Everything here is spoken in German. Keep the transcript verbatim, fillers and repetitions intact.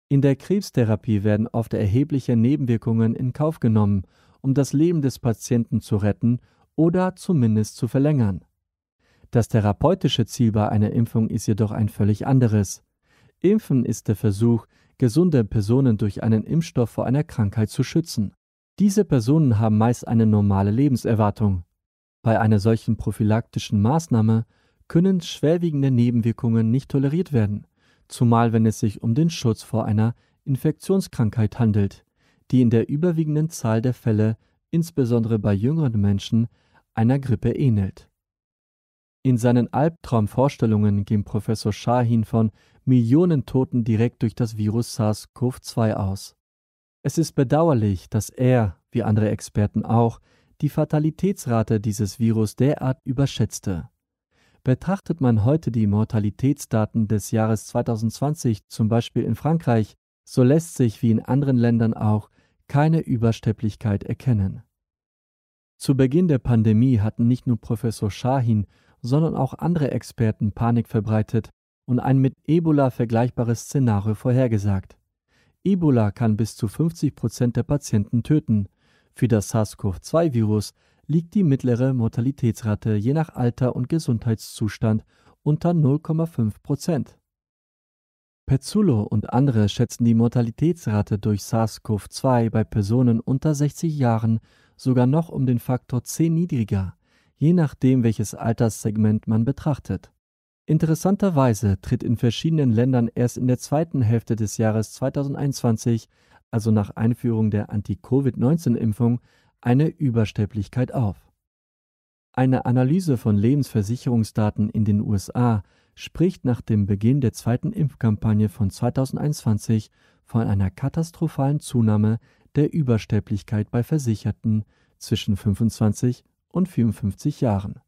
In der Krebstherapie werden oft erhebliche Nebenwirkungen in Kauf genommen, um das Leben des Patienten zu retten oder zumindest zu verlängern. Das therapeutische Ziel bei einer Impfung ist jedoch ein völlig anderes. Impfen ist der Versuch, gesunde Personen durch einen Impfstoff vor einer Krankheit zu schützen. Diese Personen haben meist eine normale Lebenserwartung. Bei einer solchen prophylaktischen Maßnahme können schwerwiegende Nebenwirkungen nicht toleriert werden, zumal wenn es sich um den Schutz vor einer Infektionskrankheit handelt, die in der überwiegenden Zahl der Fälle, insbesondere bei jüngeren Menschen, einer Grippe ähnelt. In seinen Albtraumvorstellungen ging Professor Shahin von Millionen Toten direkt durch das Virus SARS-C o V zwei aus. Es ist bedauerlich, dass er, wie andere Experten auch, die Fatalitätsrate dieses Virus derart überschätzte. Betrachtet man heute die Mortalitätsdaten des Jahres zweitausendzwanzig, zum Beispiel in Frankreich, so lässt sich wie in anderen Ländern auch keine Übersterblichkeit erkennen. Zu Beginn der Pandemie hatten nicht nur Professor Shahin, sondern auch andere Experten Panik verbreitet und ein mit Ebola vergleichbares Szenario vorhergesagt. Ebola kann bis zu fünfzig Prozent der Patienten töten. Für das SARS-C o V zwei Virus liegt die mittlere Mortalitätsrate je nach Alter und Gesundheitszustand unter null Komma fünf Prozent. Pezzullo und andere schätzen die Mortalitätsrate durch SARS-C o V zwei bei Personen unter sechzig Jahren sogar noch um den Faktor zehn niedriger, je nachdem, welches Alterssegment man betrachtet. Interessanterweise tritt in verschiedenen Ländern erst in der zweiten Hälfte des Jahres zweitausendeinundzwanzig, also nach Einführung der Anti-Covid neunzehn Impfung, eine Übersterblichkeit auf. Eine Analyse von Lebensversicherungsdaten in den U S A spricht nach dem Beginn der zweiten Impfkampagne von zweitausendeinundzwanzig von einer katastrophalen Zunahme der Übersterblichkeit bei Versicherten zwischen fünfundzwanzig und vierundfünfzig Jahren.